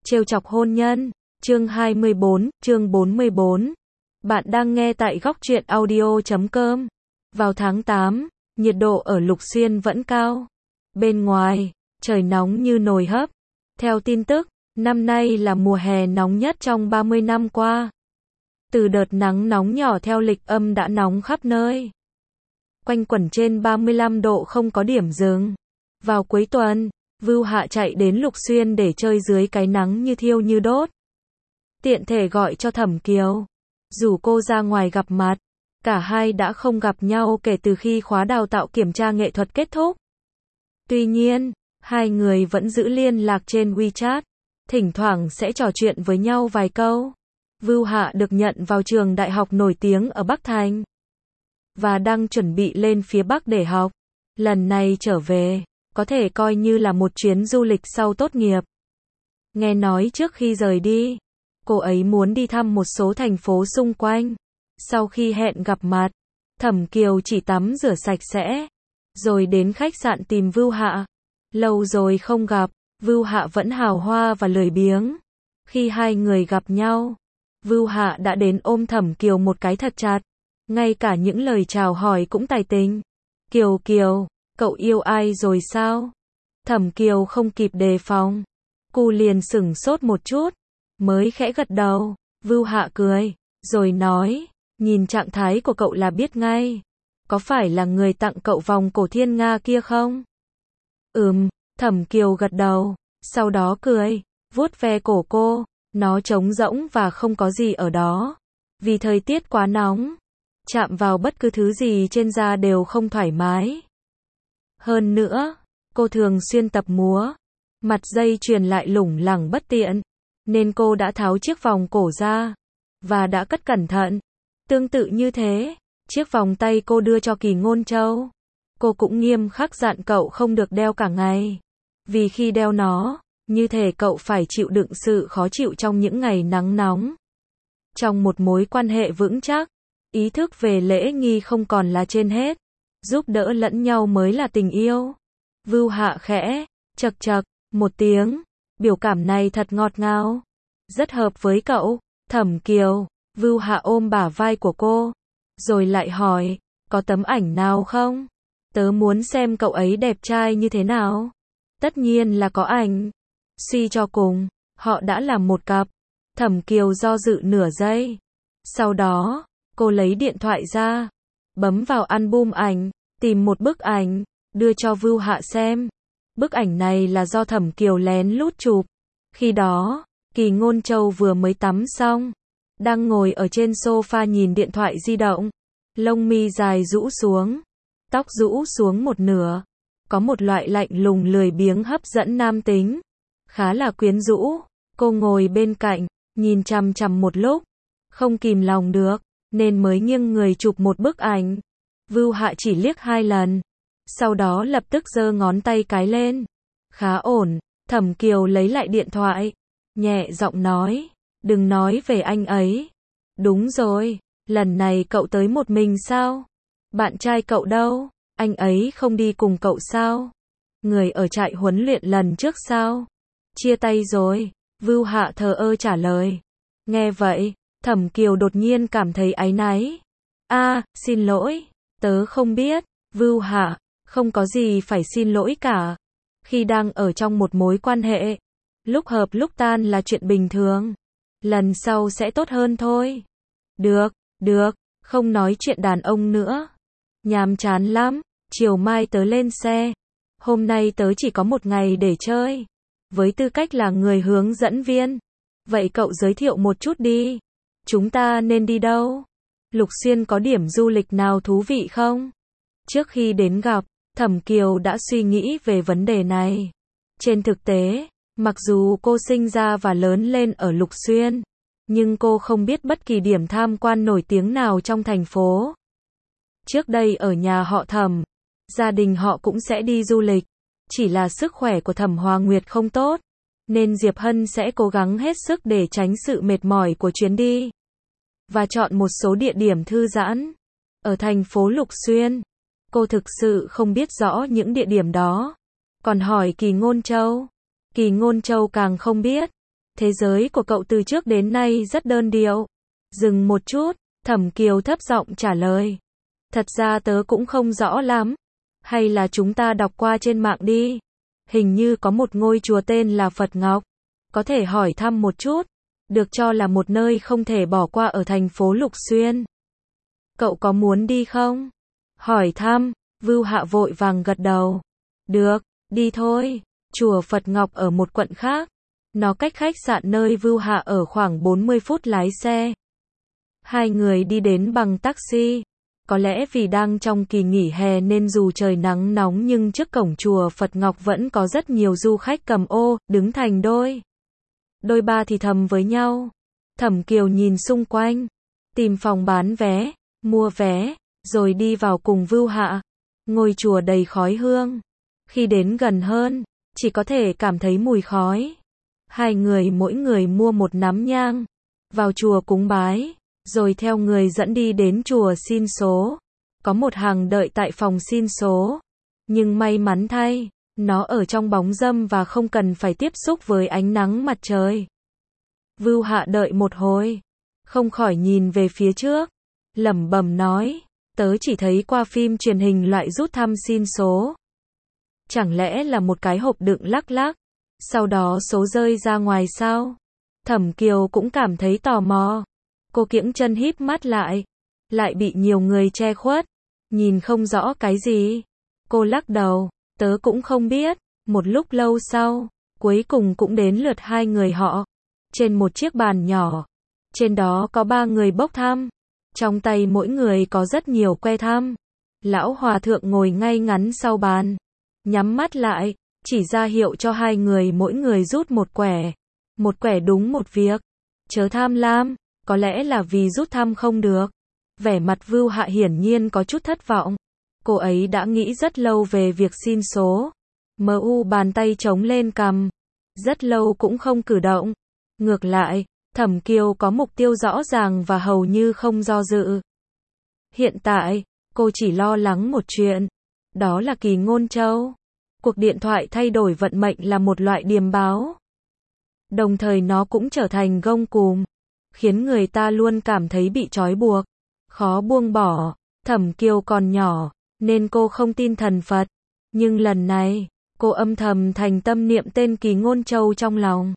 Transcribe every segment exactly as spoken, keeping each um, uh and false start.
Trêu chọc hôn nhân, chương hai mươi bốn, chương bốn mươi bốn. Bạn đang nghe tại góc truyện audio chấm com. Vào tháng tám, nhiệt độ ở Lục Xuyên vẫn cao. Bên ngoài, trời nóng như nồi hấp. Theo tin tức, năm nay là mùa hè nóng nhất trong ba mươi năm qua. Từ đợt nắng nóng nhỏ theo lịch âm đã nóng khắp nơi. Quanh quẩn trên ba mươi lăm độ không có điểm dừng. Vào cuối tuần, Vưu Hạ chạy đến Lục Xuyên để chơi dưới cái nắng như thiêu như đốt. Tiện thể gọi cho Thẩm Kiều, rủ cô ra ngoài gặp mặt. Cả hai đã không gặp nhau kể từ khi khóa đào tạo kiểm tra nghệ thuật kết thúc. Tuy nhiên, hai người vẫn giữ liên lạc trên WeChat, thỉnh thoảng sẽ trò chuyện với nhau vài câu. Vưu Hạ được nhận vào trường đại học nổi tiếng ở Bắc Thành và đang chuẩn bị lên phía Bắc để học. Lần này trở về, có thể coi như là một chuyến du lịch sau tốt nghiệp. Nghe nói trước khi rời đi, cô ấy muốn đi thăm một số thành phố xung quanh. Sau khi hẹn gặp mặt, Thẩm Kiều chỉ tắm rửa sạch sẽ, rồi đến khách sạn tìm Vưu Hạ. Lâu rồi không gặp, Vưu Hạ vẫn hào hoa và lười biếng. Khi hai người gặp nhau, Vưu Hạ đã đến ôm Thẩm Kiều một cái thật chặt. Ngay cả những lời chào hỏi cũng tài tình. Kiều Kiều, cậu yêu ai rồi sao? Thẩm Kiều không kịp đề phòng. Cô liền sửng sốt một chút, mới khẽ gật đầu. Vưu Hạ cười, rồi nói, nhìn trạng thái của cậu là biết ngay. Có phải là người tặng cậu vòng cổ thiên nga kia không? Ừm, Thẩm Kiều gật đầu, sau đó cười, vuốt ve cổ cô. Nó trống rỗng và không có gì ở đó. Vì thời tiết quá nóng, chạm vào bất cứ thứ gì trên da đều không thoải mái. Hơn nữa, cô thường xuyên tập múa, mặt dây chuyền lại lủng lẳng bất tiện, nên cô đã tháo chiếc vòng cổ ra, và đã cất cẩn thận. Tương tự như thế, chiếc vòng tay cô đưa cho Kỳ Ngôn Châu, cô cũng nghiêm khắc dặn cậu không được đeo cả ngày. Vì khi đeo nó, như thể cậu phải chịu đựng sự khó chịu trong những ngày nắng nóng. Trong một mối quan hệ vững chắc, ý thức về lễ nghi không còn là trên hết. Giúp đỡ lẫn nhau mới là tình yêu. Vưu Hạ khẽ, chậc chậc, một tiếng. Biểu cảm này thật ngọt ngào. Rất hợp với cậu, Thẩm Kiều. Vưu Hạ ôm bả vai của cô, rồi lại hỏi, có tấm ảnh nào không? Tớ muốn xem cậu ấy đẹp trai như thế nào. Tất nhiên là có ảnh. Suy cho cùng, họ đã là một cặp. Thẩm Kiều do dự nửa giây. Sau đó, cô lấy điện thoại ra, bấm vào album ảnh, tìm một bức ảnh, đưa cho Vưu Hạ xem. Bức ảnh này là do Thẩm Kiều lén lút chụp. Khi đó, Kỳ Ngôn Châu vừa mới tắm xong, đang ngồi ở trên sofa nhìn điện thoại di động. Lông mi dài rũ xuống, tóc rũ xuống một nửa. Có một loại lạnh lùng lười biếng hấp dẫn nam tính, khá là quyến rũ. Cô ngồi bên cạnh, nhìn chằm chằm một lúc, không kìm lòng được, nên mới nghiêng người chụp một bức ảnh. Vưu Hạ chỉ liếc hai lần, sau đó lập tức giơ ngón tay cái lên. Khá ổn. Thẩm Kiều lấy lại điện thoại, nhẹ giọng nói, đừng nói về anh ấy. Đúng rồi, lần này cậu tới một mình sao? Bạn trai cậu đâu? Anh ấy không đi cùng cậu sao? Người ở trại huấn luyện lần trước sao? Chia tay rồi. Vưu Hạ thờ ơ trả lời. Nghe vậy, Thẩm Kiều đột nhiên cảm thấy áy náy. A, xin lỗi, tớ không biết. Vưu Hạ, không có gì phải xin lỗi cả. Khi đang ở trong một mối quan hệ, lúc hợp lúc tan là chuyện bình thường. Lần sau sẽ tốt hơn thôi. Được, được, không nói chuyện đàn ông nữa. Nhàm chán lắm, chiều mai tớ lên xe. Hôm nay tớ chỉ có một ngày để chơi. Với tư cách là người hướng dẫn viên, vậy cậu giới thiệu một chút đi. Chúng ta nên đi đâu? Lục Xuyên có điểm du lịch nào thú vị không? Trước khi đến gặp, Thẩm Kiều đã suy nghĩ về vấn đề này. Trên thực tế, mặc dù cô sinh ra và lớn lên ở Lục Xuyên, nhưng cô không biết bất kỳ điểm tham quan nổi tiếng nào trong thành phố. Trước đây ở nhà họ Thẩm, gia đình họ cũng sẽ đi du lịch. Chỉ là sức khỏe của Thẩm Hoa Nguyệt không tốt, nên Diệp Hân sẽ cố gắng hết sức để tránh sự mệt mỏi của chuyến đi, và chọn một số địa điểm thư giãn. Ở thành phố Lục Xuyên, cô thực sự không biết rõ những địa điểm đó. Còn hỏi Kỳ Ngôn Châu, Kỳ Ngôn Châu càng không biết. Thế giới của cậu từ trước đến nay rất đơn điệu. Dừng một chút, Thẩm Kiều thấp giọng trả lời. Thật ra tớ cũng không rõ lắm. Hay là chúng ta đọc qua trên mạng đi. Hình như có một ngôi chùa tên là Phật Ngọc. Có thể hỏi thăm một chút. Được cho là một nơi không thể bỏ qua ở thành phố Lục Xuyên. Cậu có muốn đi không? Hỏi thăm, Vưu Hạ vội vàng gật đầu. Được, đi thôi. Chùa Phật Ngọc ở một quận khác. Nó cách khách sạn nơi Vưu Hạ ở khoảng bốn mươi phút lái xe. Hai người đi đến bằng taxi. Có lẽ vì đang trong kỳ nghỉ hè nên dù trời nắng nóng nhưng trước cổng chùa Phật Ngọc vẫn có rất nhiều du khách cầm ô, đứng thành đôi. Đôi ba thì thầm với nhau. Thẩm Kiều nhìn xung quanh, tìm phòng bán vé, mua vé, rồi đi vào cùng Vưu Hạ. Ngôi chùa đầy khói hương. Khi đến gần hơn, chỉ có thể cảm thấy mùi khói. Hai người mỗi người mua một nắm nhang, vào chùa cúng bái, rồi theo người dẫn đi đến chùa xin số. Có một hàng đợi tại phòng xin số. Nhưng may mắn thay, nó ở trong bóng râm và không cần phải tiếp xúc với ánh nắng mặt trời. Vưu Hạ đợi một hồi, không khỏi nhìn về phía trước, lẩm bẩm nói, tớ chỉ thấy qua phim truyền hình loại rút thăm xin số. Chẳng lẽ là một cái hộp đựng lắc lắc, sau đó số rơi ra ngoài sao? Thẩm Kiều cũng cảm thấy tò mò. Cô kiễng chân híp mắt lại, lại bị nhiều người che khuất, nhìn không rõ cái gì. Cô lắc đầu, tớ cũng không biết. Một lúc lâu sau, cuối cùng cũng đến lượt hai người họ. Trên một chiếc bàn nhỏ, trên đó có ba người bốc thăm. Trong tay mỗi người có rất nhiều que thăm. Lão hòa thượng ngồi ngay ngắn sau bàn, nhắm mắt lại, chỉ ra hiệu cho hai người mỗi người rút một quẻ. Một quẻ đúng một việc. Chớ tham lam. Có lẽ là vì rút thăm không được. Vẻ mặt Vưu Hạ hiển nhiên có chút thất vọng. Cô ấy đã nghĩ rất lâu về việc xin số. Mờ u bàn tay chống lên cằm. Rất lâu cũng không cử động. Ngược lại, Thẩm Kiều có mục tiêu rõ ràng và hầu như không do dự. Hiện tại, cô chỉ lo lắng một chuyện. Đó là Kỳ Ngôn Châu. Cuộc điện thoại thay đổi vận mệnh là một loại điềm báo. Đồng thời nó cũng trở thành gông cùm, khiến người ta luôn cảm thấy bị trói buộc, khó buông bỏ. Thẩm Kiều còn nhỏ, nên cô không tin thần Phật. Nhưng lần này, cô âm thầm thành tâm niệm tên Kỳ Ngôn Châu trong lòng.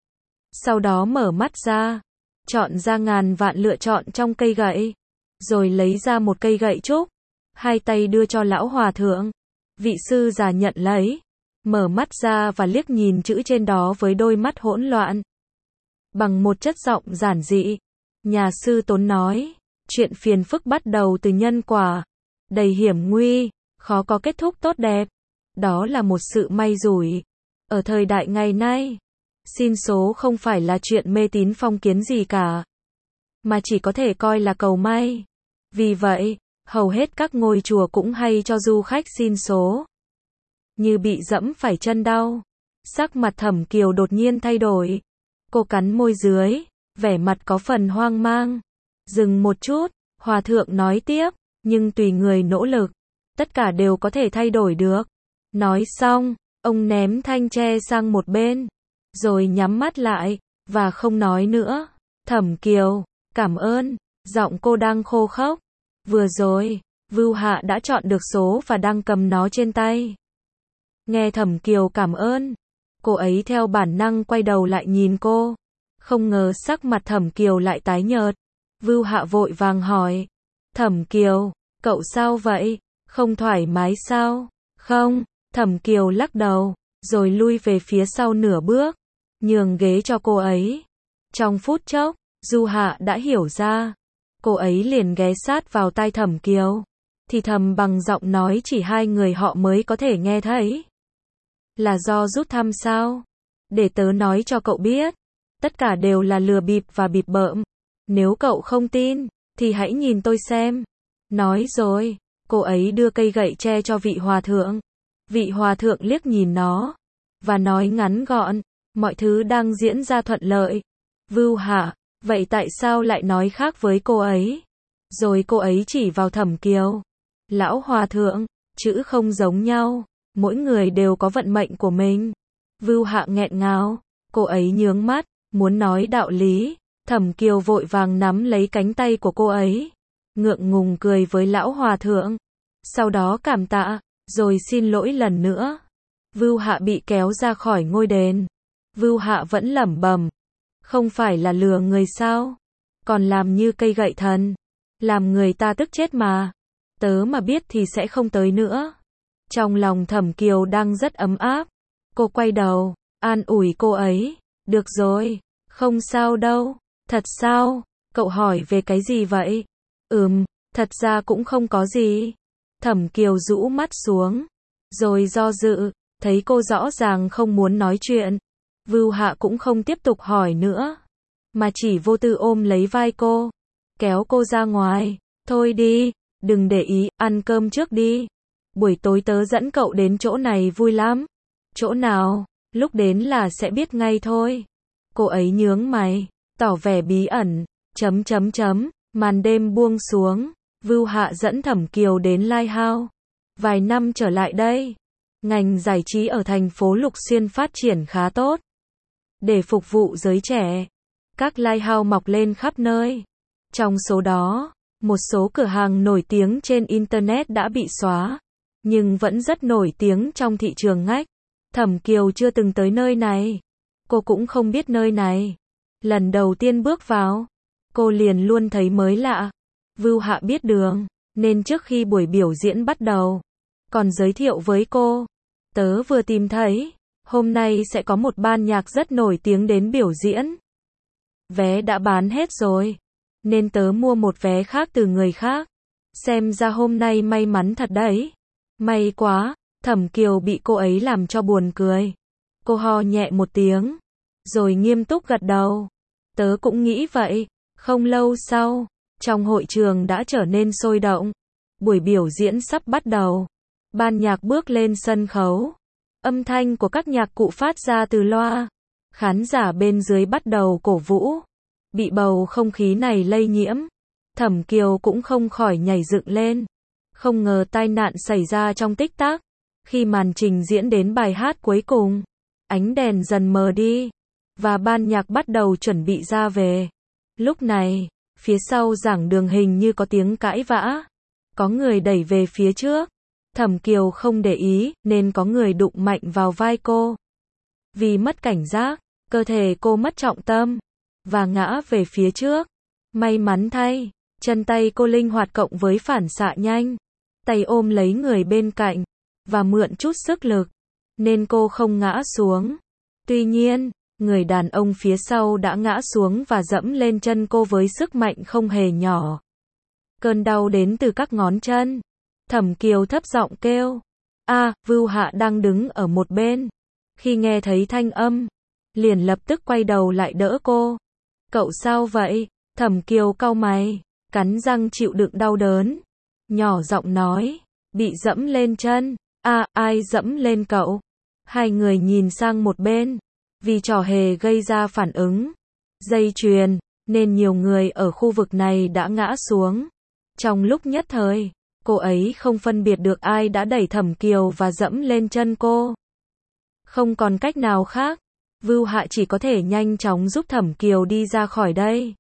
Sau đó mở mắt ra, chọn ra ngàn vạn lựa chọn trong cây gậy, rồi lấy ra một cây gậy trúc, hai tay đưa cho lão hòa thượng. Vị sư già nhận lấy, mở mắt ra và liếc nhìn chữ trên đó với đôi mắt hỗn loạn. Bằng một chất giọng giản dị, nhà sư Tốn nói, chuyện phiền phức bắt đầu từ nhân quả, đầy hiểm nguy, khó có kết thúc tốt đẹp. Đó là một sự may rủi. Ở thời đại ngày nay, xin số không phải là chuyện mê tín phong kiến gì cả, mà chỉ có thể coi là cầu may. Vì vậy, hầu hết các ngôi chùa cũng hay cho du khách xin số. Như bị dẫm phải chân đau. Sắc mặt Thẩm Kiều đột nhiên thay đổi. Cô cắn môi dưới, vẻ mặt có phần hoang mang. Dừng một chút, hòa thượng nói tiếp, nhưng tùy người nỗ lực, tất cả đều có thể thay đổi được. Nói xong, ông ném thanh tre sang một bên, rồi nhắm mắt lại, và không nói nữa. Thẩm Kiều, cảm ơn. Giọng cô đang khô khốc. Vừa rồi, Vưu Hạ đã chọn được số và đang cầm nó trên tay. Nghe Thẩm Kiều cảm ơn, cô ấy theo bản năng quay đầu lại nhìn cô. Không ngờ sắc mặt Thẩm Kiều lại tái nhợt. Vưu Hạ vội vàng hỏi, Thẩm Kiều, cậu sao vậy? Không thoải mái sao? Không. Thẩm Kiều lắc đầu, rồi lui về phía sau nửa bước, nhường ghế cho cô ấy. Trong phút chốc, Du Hạ đã hiểu ra. Cô ấy liền ghé sát vào tai Thẩm Kiều, thì thầm bằng giọng nói chỉ hai người họ mới có thể nghe thấy. Là do rút thăm sao? Để tớ nói cho cậu biết, tất cả đều là lừa bịp và bịp bợm. Nếu cậu không tin, thì hãy nhìn tôi xem. Nói rồi, cô ấy đưa cây gậy tre cho vị hòa thượng. Vị hòa thượng liếc nhìn nó, và nói ngắn gọn, mọi thứ đang diễn ra thuận lợi. Vưu Hạ, vậy tại sao lại nói khác với cô ấy? Rồi cô ấy chỉ vào Thẩm Kiều. Lão hòa thượng, chữ không giống nhau, mỗi người đều có vận mệnh của mình. Vưu Hạ nghẹn ngào, cô ấy nhướng mắt, Muốn nói đạo lý, Thẩm Kiều vội vàng nắm lấy cánh tay của cô ấy, ngượng ngùng cười với lão hòa thượng, sau đó cảm tạ, rồi xin lỗi lần nữa. Vưu Hạ bị kéo ra khỏi ngôi đền. Vưu Hạ vẫn lẩm bẩm, không phải là lừa người sao? Còn làm như cây gậy thần, làm người ta tức chết mà. Tớ mà biết thì sẽ không tới nữa. Trong lòng Thẩm Kiều đang rất ấm áp. Cô quay đầu, an ủi cô ấy, được rồi, không sao đâu. Thật sao? Cậu hỏi về cái gì vậy? Ừm, thật ra cũng không có gì. Thẩm Kiều rũ mắt xuống, rồi do dự, thấy cô rõ ràng không muốn nói chuyện. Vưu Hạ cũng không tiếp tục hỏi nữa, mà chỉ vô tư ôm lấy vai cô, kéo cô ra ngoài. Thôi đi, đừng để ý, ăn cơm trước đi. Buổi tối tớ dẫn cậu đến chỗ này vui lắm. Chỗ nào? Lúc đến là sẽ biết ngay thôi. Cô ấy nhướng mày, tỏ vẻ bí ẩn, chấm chấm chấm, màn đêm buông xuống, Vưu Hạ dẫn Thẩm Kiều đến Lighthouse. Vài năm trở lại đây, ngành giải trí ở thành phố Lục Xuyên phát triển khá tốt. Để phục vụ giới trẻ, các Lighthouse mọc lên khắp nơi. Trong số đó, một số cửa hàng nổi tiếng trên Internet đã bị xóa, nhưng vẫn rất nổi tiếng trong thị trường ngách. Thẩm Kiều chưa từng tới nơi này. Cô cũng không biết nơi này. Lần đầu tiên bước vào, cô liền luôn thấy mới lạ. Vưu Hạ biết đường, nên trước khi buổi biểu diễn bắt đầu, còn giới thiệu với cô. Tớ vừa tìm thấy, hôm nay sẽ có một ban nhạc rất nổi tiếng đến biểu diễn. Vé đã bán hết rồi, nên tớ mua một vé khác từ người khác. Xem ra hôm nay may mắn thật đấy. May quá, Thẩm Kiều bị cô ấy làm cho buồn cười. Cô ho nhẹ một tiếng, rồi nghiêm túc gật đầu. Tớ cũng nghĩ vậy. Không lâu sau, trong hội trường đã trở nên sôi động. Buổi biểu diễn sắp bắt đầu. Ban nhạc bước lên sân khấu. Âm thanh của các nhạc cụ phát ra từ loa. Khán giả bên dưới bắt đầu cổ vũ. Bị bầu không khí này lây nhiễm, Thẩm Kiều cũng không khỏi nhảy dựng lên. Không ngờ tai nạn xảy ra trong tích tắc. Khi màn trình diễn đến bài hát cuối cùng, ánh đèn dần mờ đi, và ban nhạc bắt đầu chuẩn bị ra về. Lúc này, phía sau giảng đường hình như có tiếng cãi vã. Có người đẩy về phía trước. Thẩm Kiều không để ý, nên có người đụng mạnh vào vai cô. Vì mất cảnh giác, cơ thể cô mất trọng tâm, và ngã về phía trước. May mắn thay, chân tay cô linh hoạt cộng với phản xạ nhanh. Tay ôm lấy người bên cạnh, và mượn chút sức lực, nên cô không ngã xuống. Tuy nhiên, người đàn ông phía sau đã ngã xuống và dẫm lên chân cô với sức mạnh không hề nhỏ. Cơn đau đến từ các ngón chân. Thẩm Kiều thấp giọng kêu. A, Vưu Hạ đang đứng ở một bên. Khi nghe thấy thanh âm, liền lập tức quay đầu lại đỡ cô. Cậu sao vậy? Thẩm Kiều cau mày, cắn răng chịu đựng đau đớn. Nhỏ giọng nói, bị dẫm lên chân. A, ai dẫm lên cậu? Hai người nhìn sang một bên. Vì trò hề gây ra phản ứng dây chuyền, nên nhiều người ở khu vực này đã ngã xuống. Trong lúc nhất thời, cô ấy không phân biệt được ai đã đẩy Thẩm Kiều và dẫm lên chân cô. Không còn cách nào khác, Vưu Hạ chỉ có thể nhanh chóng giúp Thẩm Kiều đi ra khỏi đây.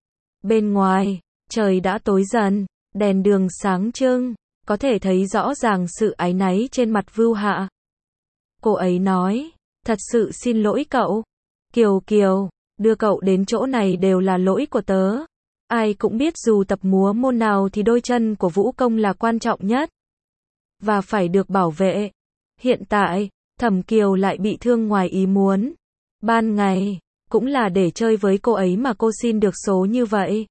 Bên ngoài, trời đã tối dần, đèn đường sáng trưng, có thể thấy rõ ràng sự áy náy trên mặt Vưu Hạ. Cô ấy nói, thật sự xin lỗi cậu. Kiều Kiều, đưa cậu đến chỗ này đều là lỗi của tớ. Ai cũng biết dù tập múa môn nào thì đôi chân của vũ công là quan trọng nhất. Và phải được bảo vệ. Hiện tại, Thẩm Kiều lại bị thương ngoài ý muốn. Ban ngày, cũng là để chơi với cô ấy mà cô xin được số như vậy.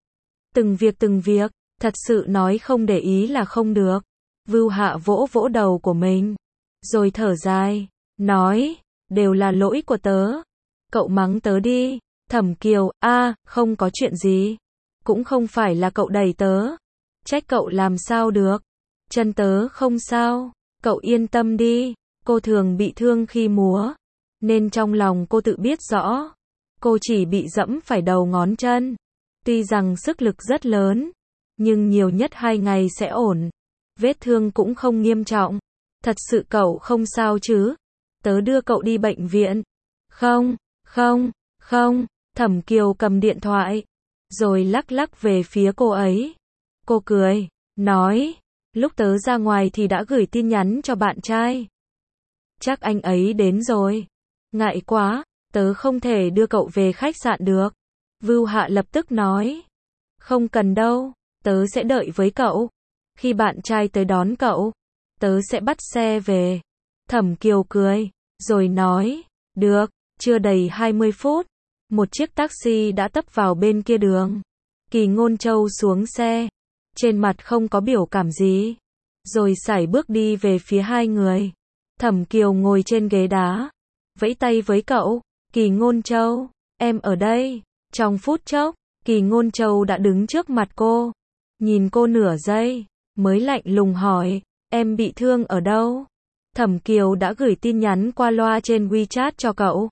Từng việc từng việc, thật sự nói không để ý là không được. Vưu Hạ vỗ vỗ đầu của mình, rồi thở dài, nói, đều là lỗi của tớ. Cậu mắng tớ đi. Thẩm Kiều, a, không có chuyện gì. Cũng không phải là cậu đẩy tớ. Trách cậu làm sao được. Chân tớ không sao. Cậu yên tâm đi. Cô thường bị thương khi múa, nên trong lòng cô tự biết rõ. Cô chỉ bị dẫm phải đầu ngón chân. Tuy rằng sức lực rất lớn, nhưng nhiều nhất hai ngày sẽ ổn. Vết thương cũng không nghiêm trọng. Thật sự cậu không sao chứ? Tớ đưa cậu đi bệnh viện. Không, không, Không, Thẩm Kiều cầm điện thoại, rồi lắc lắc về phía cô ấy. Cô cười, nói, lúc tớ ra ngoài thì đã gửi tin nhắn cho bạn trai. Chắc anh ấy đến rồi. Ngại quá, tớ không thể đưa cậu về khách sạn được. Vưu Hạ lập tức nói. Không cần đâu, tớ sẽ đợi với cậu. Khi bạn trai tới đón cậu, tớ sẽ bắt xe về. Thẩm Kiều cười, rồi nói, được, chưa đầy hai mươi phút. Một chiếc taxi đã tấp vào bên kia đường. Kỳ Ngôn Châu xuống xe, trên mặt không có biểu cảm gì, rồi sải bước đi về phía hai người. Thẩm Kiều ngồi trên ghế đá, vẫy tay với cậu, Kỳ Ngôn Châu, em ở đây. Trong phút chốc, Kỳ Ngôn Châu đã đứng trước mặt cô, nhìn cô nửa giây, mới lạnh lùng hỏi, em bị thương ở đâu? Thẩm Kiều đã gửi tin nhắn qua loa trên WeChat cho cậu.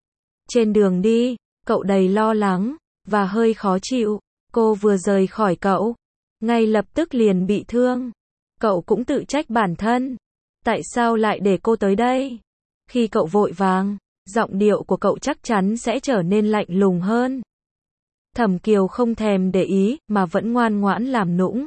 Trên đường đi, cậu đầy lo lắng, và hơi khó chịu, cô vừa rời khỏi cậu, ngay lập tức liền bị thương. Cậu cũng tự trách bản thân, tại sao lại để cô tới đây? Khi cậu vội vàng, giọng điệu của cậu chắc chắn sẽ trở nên lạnh lùng hơn. Thẩm Kiều không thèm để ý, mà vẫn ngoan ngoãn làm nũng.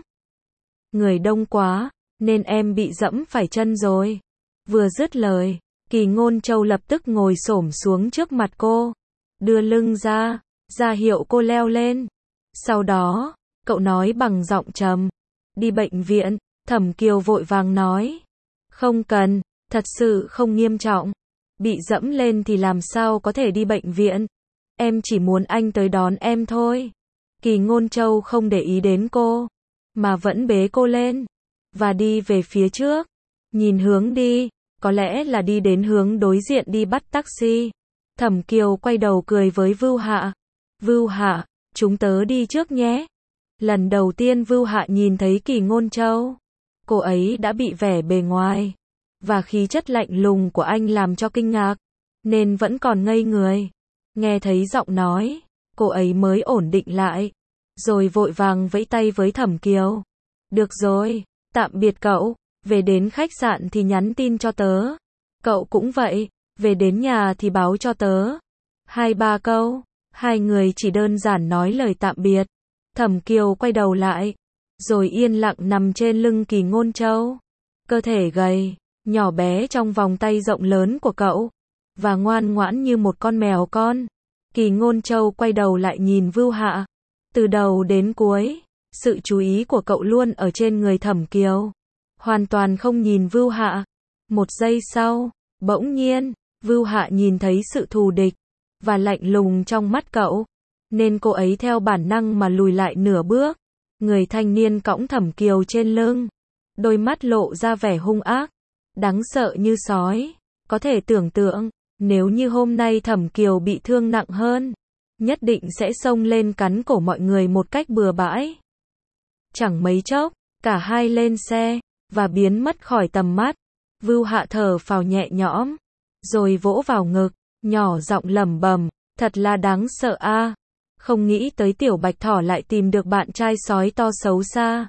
Người đông quá, nên em bị dẫm phải chân rồi. Vừa dứt lời, Kỳ Ngôn Châu lập tức ngồi xổm xuống trước mặt cô, đưa lưng ra, ra hiệu cô leo lên. Sau đó, cậu nói bằng giọng trầm, đi bệnh viện. Thẩm Kiều vội vàng nói, không cần, thật sự không nghiêm trọng. Bị dẫm lên thì làm sao có thể đi bệnh viện. Em chỉ muốn anh tới đón em thôi. Kỳ Ngôn Châu không để ý đến cô, mà vẫn bế cô lên, và đi về phía trước. Nhìn hướng đi, có lẽ là đi đến hướng đối diện đi bắt taxi. Thẩm Kiều quay đầu cười với Vưu Hạ. Vưu Hạ, chúng tớ đi trước nhé. Lần đầu tiên Vưu Hạ nhìn thấy Kỳ Ngôn Châu, cô ấy đã bị vẻ bề ngoài và khí chất lạnh lùng của anh làm cho kinh ngạc, nên vẫn còn ngây người. Nghe thấy giọng nói, cô ấy mới ổn định lại, rồi vội vàng vẫy tay với Thẩm Kiều. Được rồi, tạm biệt cậu, về đến khách sạn thì nhắn tin cho tớ. Cậu cũng vậy, về đến nhà thì báo cho tớ. Hai ba câu, hai người chỉ đơn giản nói lời tạm biệt. Thẩm Kiều quay đầu lại, rồi yên lặng nằm trên lưng Kỳ Ngôn Châu. Cơ thể gầy, nhỏ bé trong vòng tay rộng lớn của cậu, và ngoan ngoãn như một con mèo con. Kỳ Ngôn Châu quay đầu lại nhìn Vưu Hạ. Từ đầu đến cuối, sự chú ý của cậu luôn ở trên người Thẩm Kiều, hoàn toàn không nhìn Vưu Hạ. Một giây sau, bỗng nhiên, Vưu Hạ nhìn thấy sự thù địch và lạnh lùng trong mắt cậu, nên cô ấy theo bản năng mà lùi lại nửa bước. Người thanh niên cõng Thẩm Kiều trên lưng, đôi mắt lộ ra vẻ hung ác, đáng sợ như sói. Có thể tưởng tượng, nếu như hôm nay Thẩm Kiều bị thương nặng hơn, nhất định sẽ xông lên cắn cổ mọi người một cách bừa bãi. Chẳng mấy chốc, cả hai lên xe, và biến mất khỏi tầm mắt. Vưu Hạ thở phào nhẹ nhõm, rồi vỗ vào ngực, nhỏ giọng lẩm bẩm, thật là đáng sợ a. Không nghĩ tới tiểu bạch thỏ lại tìm được bạn trai sói to xấu xa.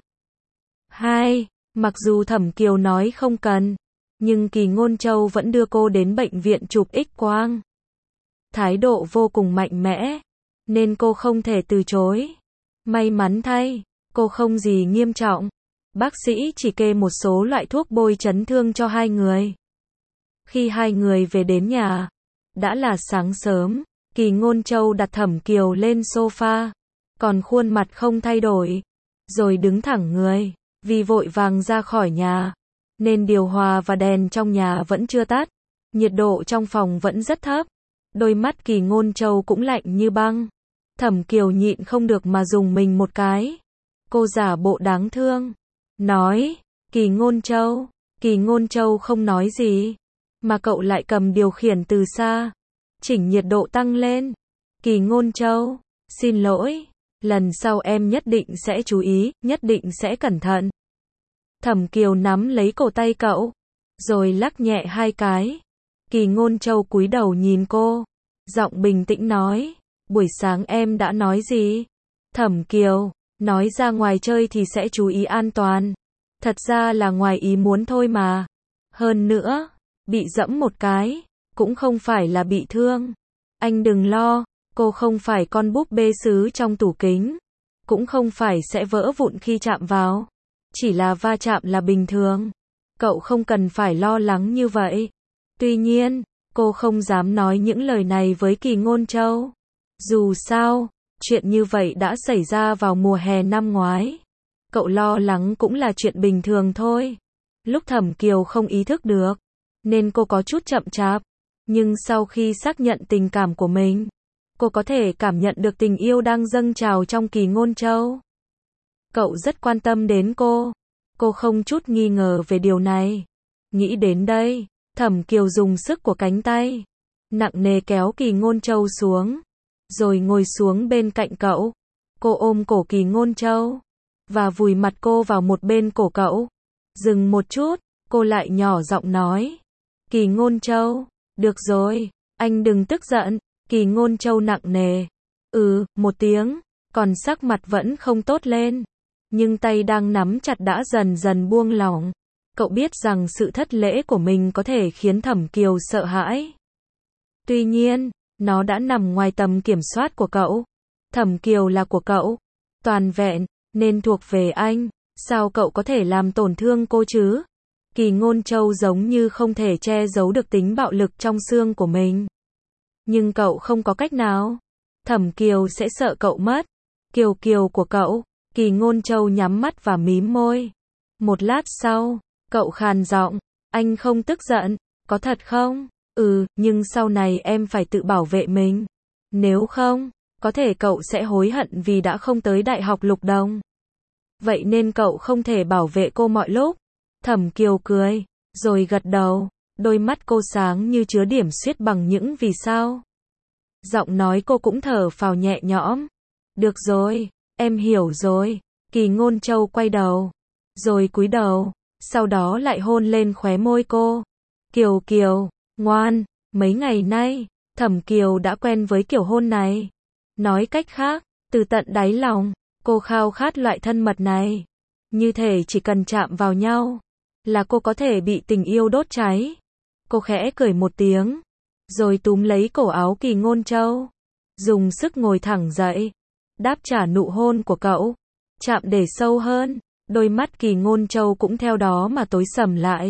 Hai, mặc dù Thẩm Kiều nói không cần, nhưng Kỳ Ngôn Châu vẫn đưa cô đến bệnh viện chụp X-quang. Thái độ vô cùng mạnh mẽ, nên cô không thể từ chối. May mắn thay, cô không gì nghiêm trọng. Bác sĩ chỉ kê một số loại thuốc bôi chấn thương cho hai người. Khi hai người về đến nhà, đã là sáng sớm. Kỳ Ngôn Châu đặt Thẩm Kiều lên sofa, còn khuôn mặt không thay đổi, rồi đứng thẳng người. Vì vội vàng ra khỏi nhà, nên điều hòa và đèn trong nhà vẫn chưa tắt. Nhiệt độ trong phòng vẫn rất thấp. Đôi mắt Kỳ Ngôn Châu cũng lạnh như băng. Thẩm Kiều nhịn không được mà dùng mình một cái. Cô giả bộ đáng thương, nói, Kỳ Ngôn Châu. Kỳ Ngôn Châu không nói gì, mà cậu lại cầm điều khiển từ xa, chỉnh nhiệt độ tăng lên. Kỳ Ngôn Châu, xin lỗi, lần sau em nhất định sẽ chú ý, nhất định sẽ cẩn thận. Thẩm Kiều nắm lấy cổ tay cậu, rồi lắc nhẹ hai cái. Kỳ Ngôn Châu cúi đầu nhìn cô, giọng bình tĩnh nói, buổi sáng em đã nói gì? Thẩm Kiều, nói ra ngoài chơi thì sẽ chú ý an toàn. Thật ra là ngoài ý muốn thôi mà. Hơn nữa, bị dẫm một cái, cũng không phải là bị thương. Anh đừng lo, Cô không phải con búp bê sứ trong tủ kính, cũng không phải sẽ vỡ vụn khi chạm vào. Chỉ là va chạm là bình thường. Cậu không cần phải lo lắng như vậy. Tuy nhiên, cô không dám nói những lời này với Kỳ Ngôn Châu. Dù sao, chuyện như vậy đã xảy ra vào mùa hè năm ngoái. Cậu lo lắng cũng là chuyện bình thường thôi. Lúc Thẩm Kiều không ý thức được, nên cô có chút chậm chạp. Nhưng sau khi xác nhận tình cảm của mình, cô có thể cảm nhận được tình yêu đang dâng trào trong Kỳ Ngôn Châu. Cậu rất quan tâm đến cô. Cô không chút nghi ngờ về điều này. Nghĩ đến đây, Thẩm Kiều dùng sức của cánh tay, nặng nề kéo Kỳ Ngôn Châu xuống, rồi ngồi xuống bên cạnh cậu. Cô ôm cổ Kỳ Ngôn Châu, và vùi mặt cô vào một bên cổ cậu. Dừng một chút, cô lại nhỏ giọng nói. Kỳ Ngôn Châu, được rồi, anh đừng tức giận. Kỳ Ngôn Châu nặng nề. Ừ, một tiếng, còn sắc mặt vẫn không tốt lên. Nhưng tay đang nắm chặt đã dần dần buông lỏng. Cậu biết rằng sự thất lễ của mình có thể khiến Thẩm Kiều sợ hãi. Tuy nhiên, nó đã nằm ngoài tầm kiểm soát của cậu. Thẩm Kiều là của cậu, toàn vẹn, nên thuộc về anh. Sao cậu có thể làm tổn thương cô chứ? Kỳ Ngôn Châu giống như không thể che giấu được tính bạo lực trong xương của mình. Nhưng cậu không có cách nào. Thẩm Kiều sẽ sợ cậu mất. Kiều Kiều của cậu. Kỳ Ngôn Châu nhắm mắt và mím môi. Một lát sau, cậu khàn giọng. Anh không tức giận, có thật không? Ừ, nhưng sau này em phải tự bảo vệ mình. Nếu không, có thể cậu sẽ hối hận vì đã không tới Đại học Lục Đồng. Vậy nên cậu không thể bảo vệ cô mọi lúc. Thẩm Kiều cười, rồi gật đầu. Đôi mắt cô sáng như chứa điểm xuyết bằng những vì sao. Giọng nói cô cũng thở phào nhẹ nhõm. Được rồi, em hiểu rồi. Kỳ Ngôn Châu quay đầu, rồi cúi đầu, sau đó lại hôn lên khóe môi cô. Kiều Kiều, ngoan, mấy ngày nay, Thẩm Kiều đã quen với kiểu hôn này. Nói cách khác, từ tận đáy lòng, cô khao khát loại thân mật này. Như thể chỉ cần chạm vào nhau, là cô có thể bị tình yêu đốt cháy. Cô khẽ cười một tiếng, rồi túm lấy cổ áo Kỳ Ngôn Châu, dùng sức ngồi thẳng dậy, đáp trả nụ hôn của cậu. Chạm để sâu hơn, đôi mắt Kỳ Ngôn Châu cũng theo đó mà tối sầm lại.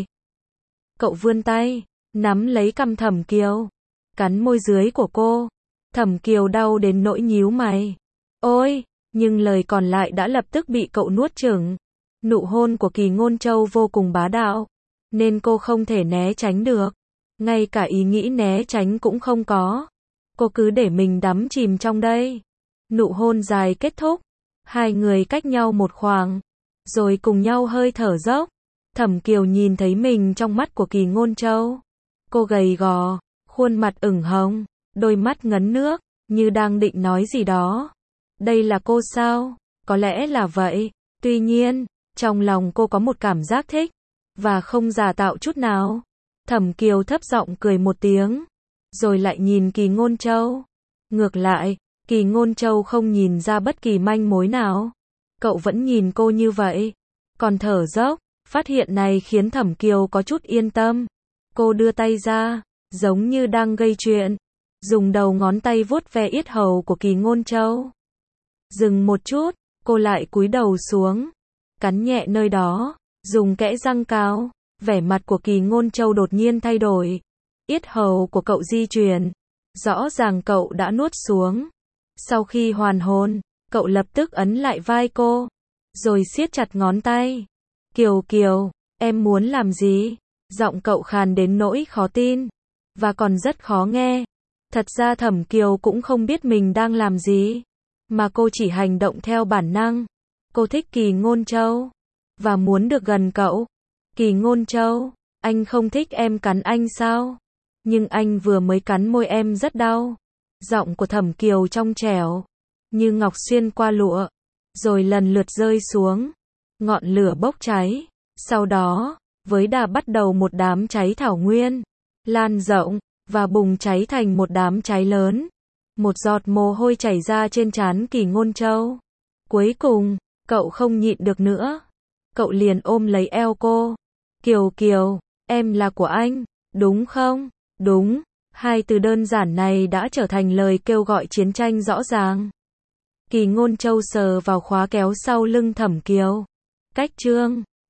Cậu vươn tay, nắm lấy cằm Thẩm Kiều, cắn môi dưới của cô. Thẩm Kiều đau đến nỗi nhíu mày. Ôi, nhưng lời còn lại đã lập tức bị cậu nuốt chửng. Nụ hôn của Kỳ Ngôn Châu vô cùng bá đạo, nên cô không thể né tránh được. Ngay cả ý nghĩ né tránh cũng không có. Cô cứ để mình đắm chìm trong đây. Nụ hôn dài kết thúc, hai người cách nhau một khoảng, rồi cùng nhau hơi thở dốc. Thẩm Kiều nhìn thấy mình trong mắt của Kỳ Ngôn Châu. Cô gầy gò, khuôn mặt ửng hồng, đôi mắt ngấn nước, như đang định nói gì đó. Đây là cô sao? Có lẽ là vậy. Tuy nhiên, trong lòng cô có một cảm giác thích, và không giả tạo chút nào. Thẩm Kiều thấp giọng cười một tiếng, rồi lại nhìn Kỳ Ngôn Châu. Ngược lại, Kỳ Ngôn Châu không nhìn ra bất kỳ manh mối nào. Cậu vẫn nhìn cô như vậy, còn thở dốc. Phát hiện này khiến Thẩm Kiều có chút yên tâm. Cô đưa tay ra, giống như đang gây chuyện, dùng đầu ngón tay vuốt ve yết hầu của Kỳ Ngôn Châu. Dừng một chút, cô lại cúi đầu xuống, cắn nhẹ nơi đó, dùng kẽ răng cao. Vẻ mặt của Kỳ Ngôn Châu đột nhiên thay đổi. Yết hầu của cậu di chuyển, rõ ràng cậu đã nuốt xuống. Sau khi hoàn hồn, cậu lập tức ấn lại vai cô, rồi siết chặt ngón tay. Kiều Kiều, em muốn làm gì? Giọng cậu khàn đến nỗi khó tin, và còn rất khó nghe. Thật ra Thẩm Kiều cũng không biết mình đang làm gì, mà cô chỉ hành động theo bản năng. Cô thích Kỳ Ngôn Châu, và muốn được gần cậu. Kỳ Ngôn Châu, anh không thích em cắn anh sao? Nhưng anh vừa mới cắn môi em rất đau. Giọng của Thẩm Kiều trong trẻo, như ngọc xuyên qua lụa, rồi lần lượt rơi xuống. Ngọn lửa bốc cháy. Sau đó, với đà bắt đầu một đám cháy thảo nguyên, lan rộng, và bùng cháy thành một đám cháy lớn. Một giọt mồ hôi chảy ra trên trán Kỳ Ngôn Châu. Cuối cùng, cậu không nhịn được nữa. Cậu liền ôm lấy eo cô. Kiều Kiều, em là của anh, đúng không? Đúng. Hai từ đơn giản này đã trở thành lời kêu gọi chiến tranh rõ ràng. Kỳ Ngôn Châu sờ vào khóa kéo sau lưng Thẩm Kiều. Cách chương